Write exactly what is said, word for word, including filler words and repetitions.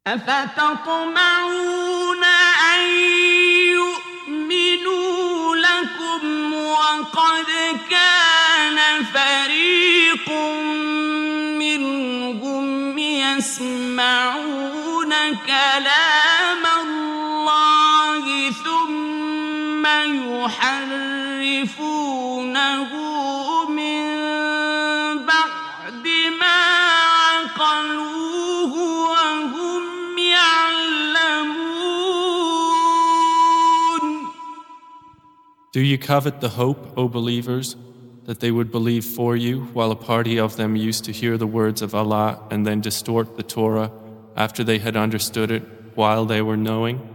أفتطمعون أن يؤمنوا لكم وقد كان فريق منهم يسمعون كلام الله ثم يحرفونه من بعد ما عقلوه وهم يعلمون. Do you covet the hope, O believers, that they would believe for you while a party of them used to hear the words of Allah and then distort the Torah after they had understood it while they were knowing?